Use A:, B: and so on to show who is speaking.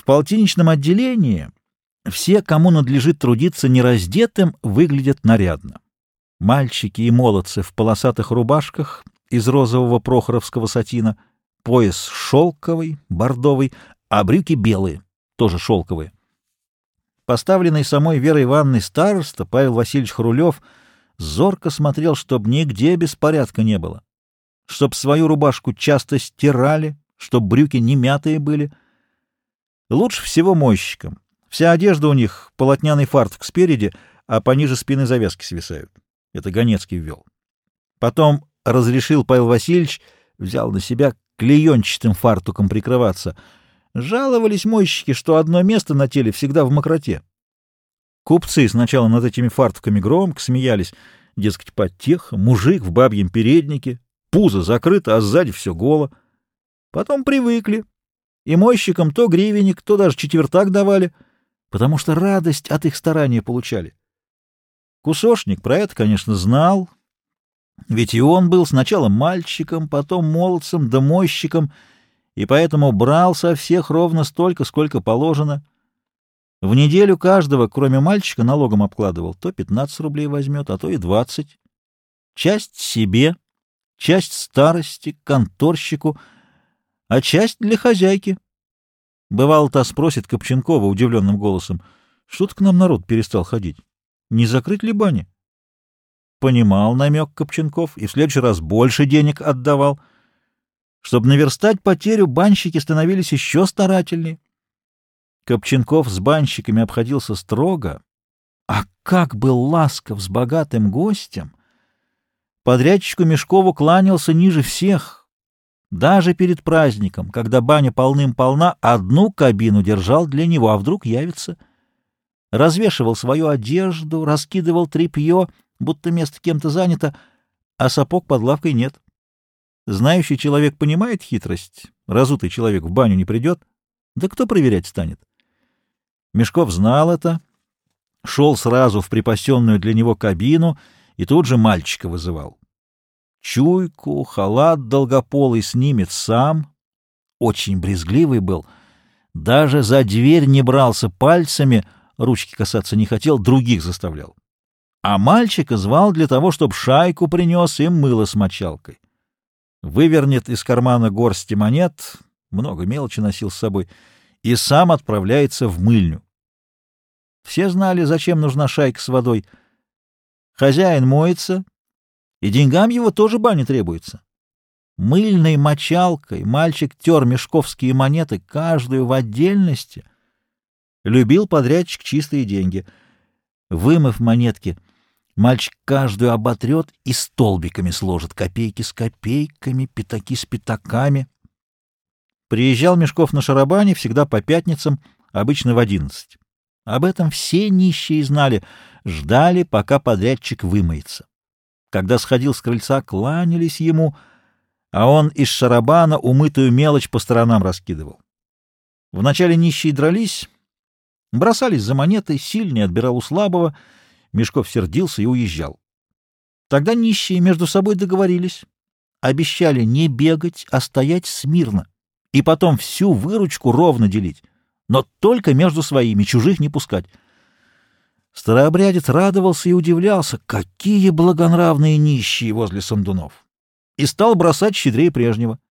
A: полтинничном отделении все, кому надлежит трудиться нераздетым, выглядят нарядно. Мальчики и молодцы в полосатых рубашках из розового прохоровского сатина, пояс шелковый, бордовый, а брюки белые, тоже шелковые. Поставленный самой Верой Ивановной староста Павел Васильевич Хрулев зорко смотрел, чтоб нигде беспорядка не было, чтоб свою рубашку часто стирали, чтоб брюки не мятые были. Лучше всего мойщикам. Вся одежда у них — полотняный фартук спереди, а пониже спины завязки свисают. Это Ганецкий ввел. Потом разрешил Павел Васильевич, взял на себя клеенчатым фартуком прикрываться. Жаловались мойщики, что одно место на теле всегда в мокроте. Купцы сначала над этими фартуками громко смеялись, дескать, потеха, мужик в бабьем переднике, пузо закрыто, а сзади все голо. Потом привыкли, и мойщикам то гривенник, то даже четвертак давали, потому что радость от их старания получали. Кусошник про это, конечно, знал, ведь и он был сначала мальчиком, потом молодцем да мойщиком, и поэтому брал со всех ровно столько, сколько положено. В неделю каждого, кроме мальчика, налогом обкладывал. То 15 рублей возьмет, а то и 20. Часть себе, часть старости, конторщику, а часть для хозяйки. Бывало, та спросит Копченкова удивленным голосом: что-то к нам народ перестал ходить. Не закрыть ли бани? Понимал намек Копченков и в следующий раз больше денег отдавал. Чтобы наверстать потерю, банщики становились еще старательнее. Копченков с банщиками обходился строго, а как был ласков с богатым гостем! Подрядчику Мешкову кланялся ниже всех. Даже перед праздником, когда баня полным-полна, одну кабину держал для него, а вдруг явится. Развешивал свою одежду, раскидывал тряпье, будто место кем-то занято, а сапог под лавкой нет. Знающий человек понимает хитрость, разутый человек в баню не придет, да кто проверять станет? Мешков знал это, шел сразу в припасенную для него кабину и тут же мальчика вызывал. Чуйку, халат долгополый снимет сам, очень брезгливый был, даже за дверь не брался пальцами, ручки касаться не хотел, других заставлял. А мальчика звал для того, чтобы шайку принес и мыло с мочалкой. Вывернет из кармана горсти монет, много мелочи носил с собой, и сам отправляется в мыльню. Все знали, зачем нужна шайка с водой. Хозяин моется, и деньгам его тоже баня требуется. Мыльной мочалкой мальчик тер мешковские монеты, каждую в отдельности. Любил подрядчик чистые деньги. Вымыв монетки, мальчик каждую оботрет и столбиками сложит, копейки с копейками, пятаки с пятаками. Приезжал Мешков на шарабане всегда по пятницам, обычно в 11. Об этом все нищие знали, ждали, пока подрядчик вымоется. Когда сходил с крыльца, кланялись ему, а он из шарабана умытую мелочь по сторонам раскидывал. Вначале нищие дрались, бросались за монетой, сильный отбирал у слабого, Мешков сердился и уезжал. Тогда нищие между собой договорились, обещали не бегать, а стоять смирно, и потом всю выручку ровно делить, но только между своими, чужих не пускать. Старообрядец радовался и удивлялся, какие благонравные нищие возле сандунов, и стал бросать щедрее прежнего.